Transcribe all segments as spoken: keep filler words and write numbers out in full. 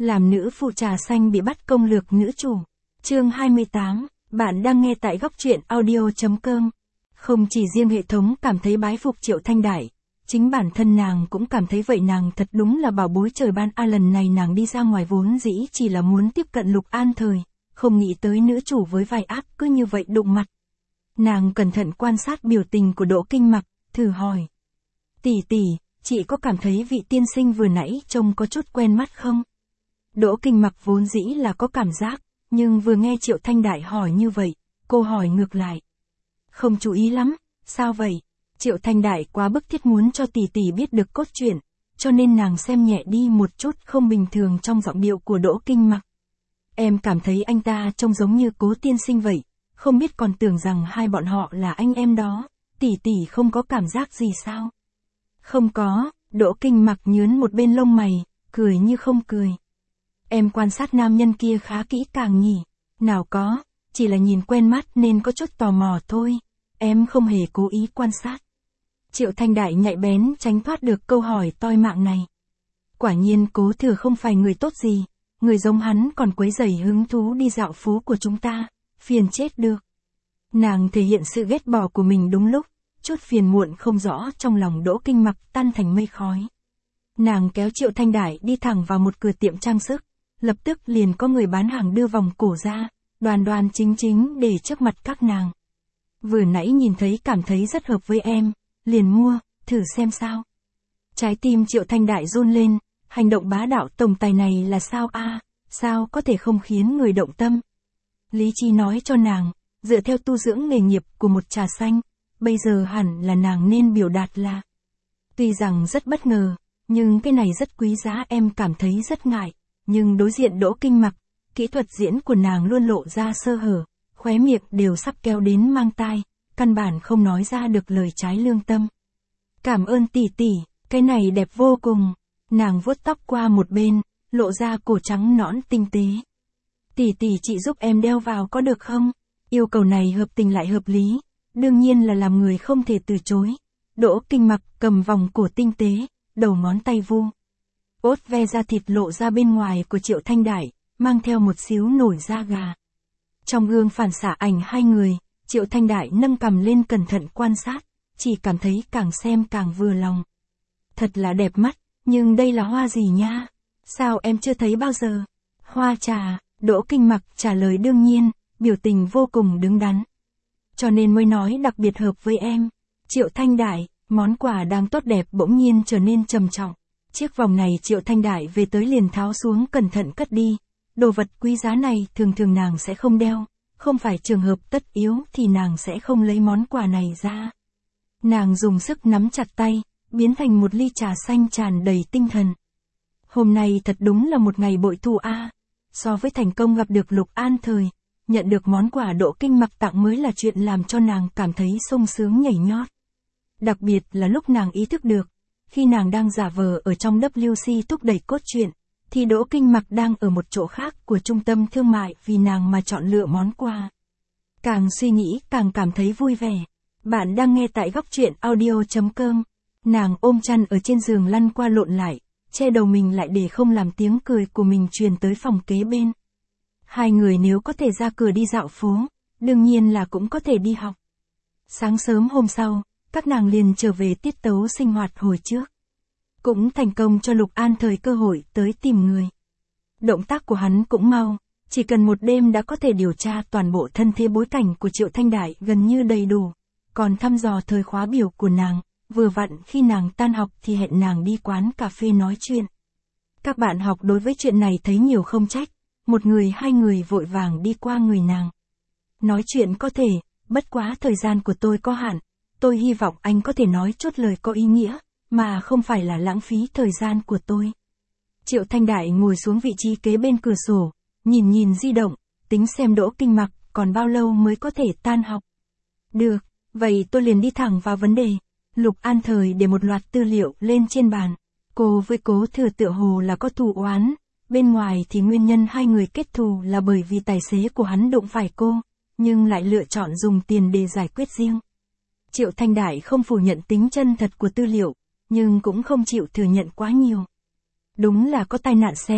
Làm nữ phụ trà xanh bị bắt công lược nữ chủ. Chương hai mươi tám, bạn đang nghe tại góc truyện audio chấm com. Không chỉ riêng hệ thống cảm thấy bái phục Triệu Thanh Đại, chính bản thân nàng cũng cảm thấy vậy, nàng thật đúng là bảo bối trời ban a. Lần này nàng đi ra ngoài vốn dĩ chỉ là muốn tiếp cận Lục An Thời, không nghĩ tới nữ chủ với vài ác cứ như vậy đụng mặt. Nàng cẩn thận quan sát biểu tình của Đỗ Kinh Mặc, thử hỏi. Tỷ tỷ, chị có cảm thấy vị tiên sinh vừa nãy trông có chút quen mắt không? Đỗ Kinh Mặc vốn dĩ là có cảm giác, nhưng vừa nghe Triệu Thanh Đại hỏi như vậy, cô hỏi ngược lại. Không chú ý lắm, sao vậy? Triệu Thanh Đại quá bức thiết muốn cho tỷ tỷ biết được cốt truyện, cho nên nàng xem nhẹ đi một chút không bình thường trong giọng điệu của Đỗ Kinh Mặc. Em cảm thấy anh ta trông giống như Cố tiên sinh vậy, không biết còn tưởng rằng hai bọn họ là anh em đó, tỷ tỷ không có cảm giác gì sao? Không có, Đỗ Kinh Mặc nhướn một bên lông mày, cười như không cười. Em quan sát nam nhân kia khá kỹ càng nhỉ? Nào có, chỉ là nhìn quen mắt nên có chút tò mò thôi, em không hề cố ý quan sát. Triệu Thanh Đại nhạy bén tránh thoát được câu hỏi toi mạng này. Quả nhiên Cố Thừa không phải người tốt gì, người giống hắn còn quấy rầy hứng thú đi dạo phố của chúng ta, phiền chết được. Nàng thể hiện sự ghét bỏ của mình đúng lúc, chút phiền muộn không rõ trong lòng Đỗ Kinh Mặc tan thành mây khói. Nàng kéo Triệu Thanh Đại đi thẳng vào một cửa tiệm trang sức, lập tức liền có người bán hàng đưa vòng cổ ra, đoan đoan chính chính để trước mặt các nàng. Vừa nãy nhìn thấy cảm thấy rất hợp với em, liền mua, thử xem sao. Trái tim Triệu Thanh Đại run lên, hành động bá đạo tổng tài này là sao a? Sao có thể không khiến người động tâm? Lý trí nói cho nàng, dựa theo tu dưỡng nghề nghiệp của một trà xanh, bây giờ hẳn là nàng nên biểu đạt là. Tuy rằng rất bất ngờ, nhưng cái này rất quý giá, em cảm thấy rất ngại, nhưng đối diện Đỗ Kinh Mặc, kỹ thuật diễn của nàng luôn lộ ra sơ hở, khóe miệng đều sắp kéo đến mang tai, căn bản không nói ra được lời trái lương tâm. Cảm ơn tỷ tỷ, cái này đẹp vô cùng. Nàng vuốt tóc qua một bên, lộ ra cổ trắng nõn tinh tế. Tỷ tỷ chị giúp em đeo vào có được không? Yêu cầu này hợp tình lại hợp lý, đương nhiên là làm người không thể từ chối. Đỗ Kinh Mặc cầm vòng cổ tinh tế, đầu ngón tay vu. Ốt ve da thịt lộ ra bên ngoài của Triệu Thanh Đại, mang theo một xíu nổi da gà. Trong gương phản xạ ảnh hai người, Triệu Thanh Đại nâng cằm lên cẩn thận quan sát, chỉ cảm thấy càng xem càng vừa lòng. Thật là đẹp mắt, nhưng đây là hoa gì nha? Sao em chưa thấy bao giờ? Hoa trà, Đỗ Kinh Mặc trả lời đương nhiên, biểu tình vô cùng đứng đắn. Cho nên mới nói đặc biệt hợp với em. Triệu Thanh Đại, món quà đang tốt đẹp bỗng nhiên trở nên trầm trọng. Chiếc vòng này Triệu Thanh Đại về tới liền tháo xuống cẩn thận cất đi. Đồ vật quý giá này thường thường nàng sẽ không đeo, không phải trường hợp tất yếu thì nàng sẽ không lấy món quà này ra. Nàng dùng sức nắm chặt tay, biến thành một ly trà xanh tràn đầy tinh thần. Hôm nay thật đúng là một ngày bội thu a. So với thành công gặp được Lục An Thời, nhận được món quà Đỗ Kinh Mặc tặng mới là chuyện làm cho nàng cảm thấy sung sướng nhảy nhót. Đặc biệt là lúc nàng ý thức được, khi nàng đang giả vờ ở trong W C thúc đẩy cốt truyện, thì Đỗ Kinh Mặc đang ở một chỗ khác của trung tâm thương mại vì nàng mà chọn lựa món quà. Càng suy nghĩ càng cảm thấy vui vẻ. Bạn đang nghe tại góc truyện audio chấm com. Nàng ôm chăn ở trên giường lăn qua lộn lại, che đầu mình lại để không làm tiếng cười của mình truyền tới phòng kế bên. Hai người nếu có thể ra cửa đi dạo phố, đương nhiên là cũng có thể đi học. Sáng sớm hôm sau, các nàng liền trở về tiết tấu sinh hoạt hồi trước. Cũng thành công cho Lục An Thời cơ hội tới tìm người. Động tác của hắn cũng mau, chỉ cần một đêm đã có thể điều tra toàn bộ thân thế bối cảnh của Triệu Thanh Đại gần như đầy đủ, còn thăm dò thời khóa biểu của nàng, vừa vặn khi nàng tan học thì hẹn nàng đi quán cà phê nói chuyện. Các bạn học đối với chuyện này thấy nhiều không trách, một người hai người vội vàng đi qua người nàng. Nói chuyện có thể, bất quá thời gian của tôi có hạn, tôi hy vọng anh có thể nói chút lời có ý nghĩa, mà không phải là lãng phí thời gian của tôi. Triệu Thanh Đại ngồi xuống vị trí kế bên cửa sổ, nhìn nhìn di động, tính xem Đỗ Kinh Mặc còn bao lâu mới có thể tan học. Được, vậy tôi liền đi thẳng vào vấn đề. Lục An Thời để một loạt tư liệu lên trên bàn. Cô với Cố Thừa tựa hồ là có thù oán, bên ngoài thì nguyên nhân hai người kết thù là bởi vì tài xế của hắn đụng phải cô, nhưng lại lựa chọn dùng tiền để giải quyết riêng. Triệu Thanh Đại không phủ nhận tính chân thật của tư liệu, nhưng cũng không chịu thừa nhận quá nhiều. Đúng là có tai nạn xe,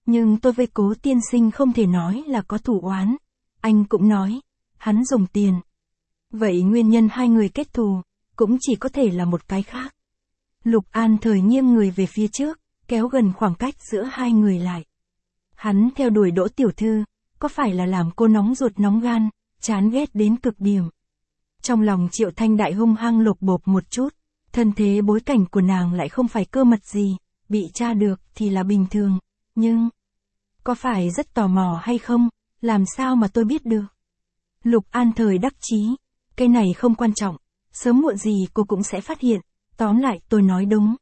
nhưng tôi với Cố tiên sinh không thể nói là có thù oán. Anh cũng nói, hắn dùng tiền. Vậy nguyên nhân hai người kết thù, cũng chỉ có thể là một cái khác. Lục An Thời nghiêng người về phía trước, kéo gần khoảng cách giữa hai người lại. Hắn theo đuổi Đỗ tiểu thư, có phải là làm cô nóng ruột nóng gan, chán ghét đến cực điểm. Trong lòng Triệu Thanh Đại hung hăng lột bột một chút, thân thế bối cảnh của nàng lại không phải cơ mật gì, bị tra được thì là bình thường, nhưng... Có phải rất tò mò hay không, làm sao mà tôi biết được? Lục An Thời đắc chí, cái này không quan trọng, sớm muộn gì cô cũng sẽ phát hiện, tóm lại tôi nói đúng.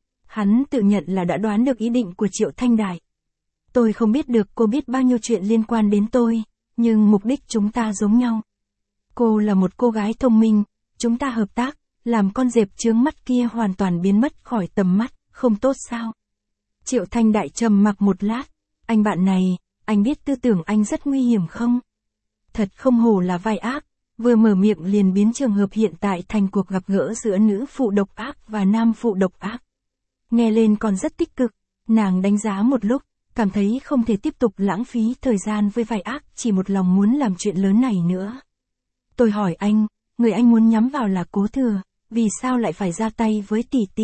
Hắn tự nhận là đã đoán được ý định của Triệu Thanh Đại. Tôi không biết được cô biết bao nhiêu chuyện liên quan đến tôi, nhưng mục đích chúng ta giống nhau. Cô là một cô gái thông minh, chúng ta hợp tác, làm con dẹp chướng mắt kia hoàn toàn biến mất khỏi tầm mắt, không tốt sao? Triệu Thanh Đại trầm mặc một lát, anh bạn này, anh biết tư tưởng anh rất nguy hiểm không? Thật không hổ là vai ác, vừa mở miệng liền biến trường hợp hiện tại thành cuộc gặp gỡ giữa nữ phụ độc ác và nam phụ độc ác. Nghe lên còn rất tích cực, nàng đánh giá một lúc, cảm thấy không thể tiếp tục lãng phí thời gian với vai ác chỉ một lòng muốn làm chuyện lớn này nữa. Tôi hỏi anh, người anh muốn nhắm vào là Cố Thừa, vì sao lại phải ra tay với tỷ tỷ?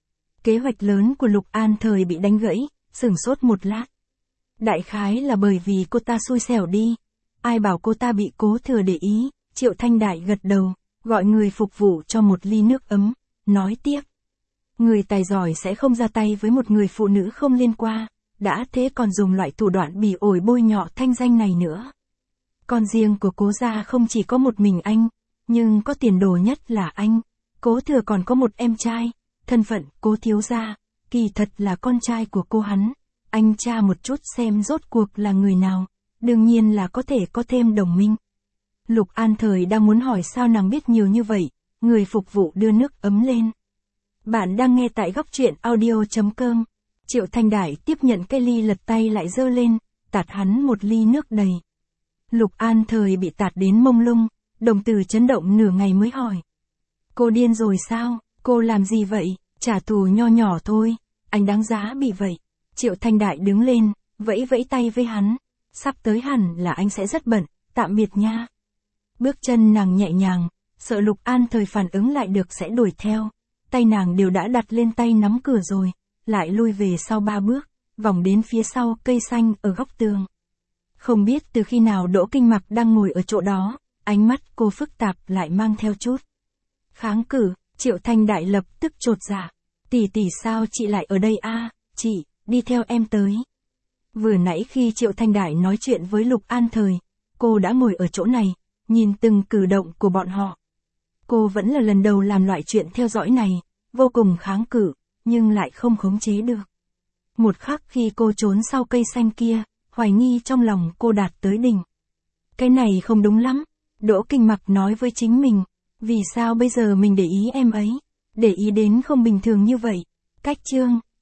Kế hoạch lớn của Lục An Thời bị đánh gãy, sửng sốt một lát. Đại khái là bởi vì cô ta xui xẻo đi. Ai bảo cô ta bị Cố Thừa để ý? Triệu Thanh Đại gật đầu, gọi người phục vụ cho một ly nước ấm, nói tiếp. Người tài giỏi sẽ không ra tay với một người phụ nữ không liên quan, đã thế còn dùng loại thủ đoạn bỉ ổi bôi nhọ thanh danh này nữa. Con riêng của Cố gia không chỉ có một mình anh, nhưng có tiền đồ nhất là anh. Cố Thừa còn có một em trai, thân phận Cố thiếu gia, kỳ thật là con trai của cô hắn. Anh tra một chút xem rốt cuộc là người nào, đương nhiên là có thể có thêm đồng minh. Lục An Thời đang muốn hỏi sao nàng biết nhiều như vậy, người phục vụ đưa nước ấm lên. Bạn đang nghe tại góc truyện audio chấm com. Triệu Thanh Đại tiếp nhận cái ly lật tay lại giơ lên, tạt hắn một ly nước đầy. Lục An Thời bị tạt đến mông lung, đồng tử chấn động nửa ngày mới hỏi. Cô điên rồi sao, cô làm gì vậy, trả thù nho nhỏ thôi, anh đáng giá bị vậy. Triệu Thanh Đại đứng lên, vẫy vẫy tay với hắn, sắp tới hẳn là anh sẽ rất bận, tạm biệt nha. Bước chân nàng nhẹ nhàng, sợ Lục An Thời phản ứng lại được sẽ đuổi theo, tay nàng đều đã đặt lên tay nắm cửa rồi, lại lui về sau ba bước, vòng đến phía sau cây xanh ở góc tường. Không biết từ khi nào Đỗ Kinh Mặc đang ngồi ở chỗ đó, ánh mắt cô phức tạp lại mang theo chút kháng cự. Triệu Thanh Đại lập tức chột dạ. Tỷ tỷ sao chị lại ở đây a? Chị, đi theo em tới. Vừa nãy khi Triệu Thanh Đại nói chuyện với Lục An Thời, cô đã ngồi ở chỗ này, nhìn từng cử động của bọn họ. Cô vẫn là lần đầu làm loại chuyện theo dõi này, vô cùng kháng cự, nhưng lại không khống chế được. Một khắc khi cô trốn sau cây xanh kia, hoài nghi trong lòng cô đạt tới đỉnh. Cái này không đúng lắm, Đỗ Kinh Mặc nói với chính mình, vì sao bây giờ mình để ý em ấy, để ý đến không bình thường như vậy. Cách chương